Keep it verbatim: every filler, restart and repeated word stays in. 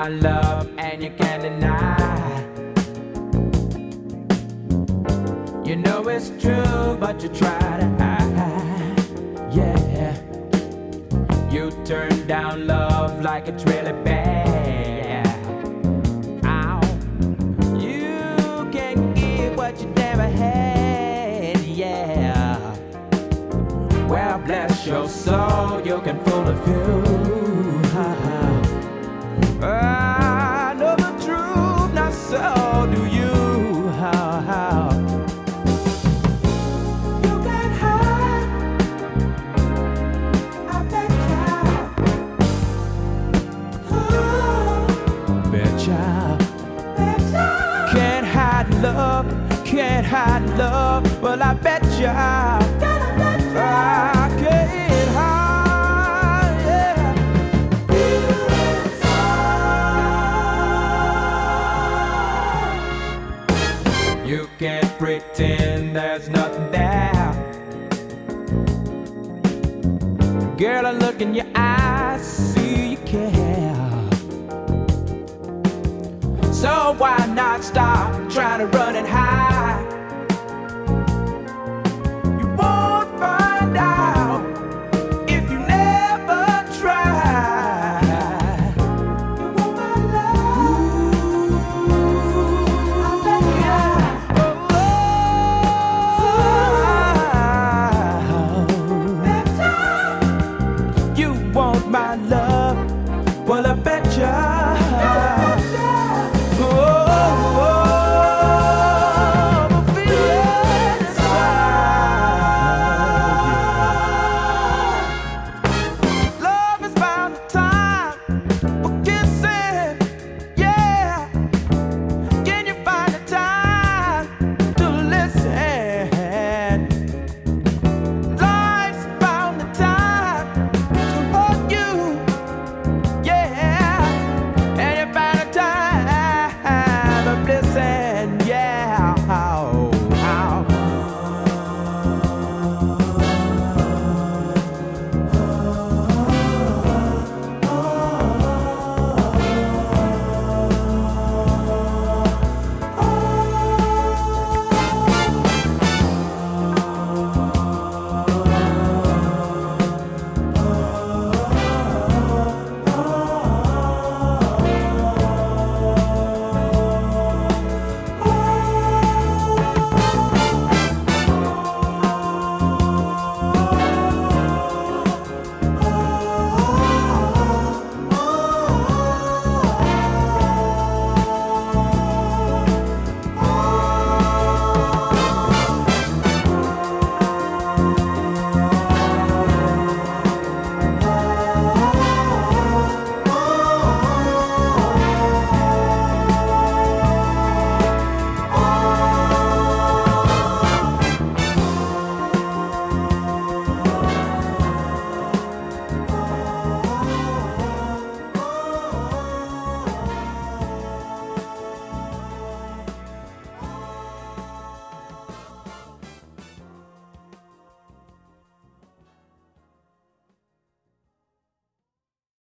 my love and you can't deny. You know it's true, but you try to hide. Yeah, you turn down love like it's really bad. Ow. You can't give what you never had. Yeah. Well, bless your soul, you can fool a few. I know the truth, not so do you. How, how? You can't hide. I bet ya. Bet ya. Can't hide love, can't hide love. Well, I bet ya. I can't hide, yeah. You can't pretend there's nothing there. Girl, I look in your eyes, see you care. So why not stop trying to run and hide?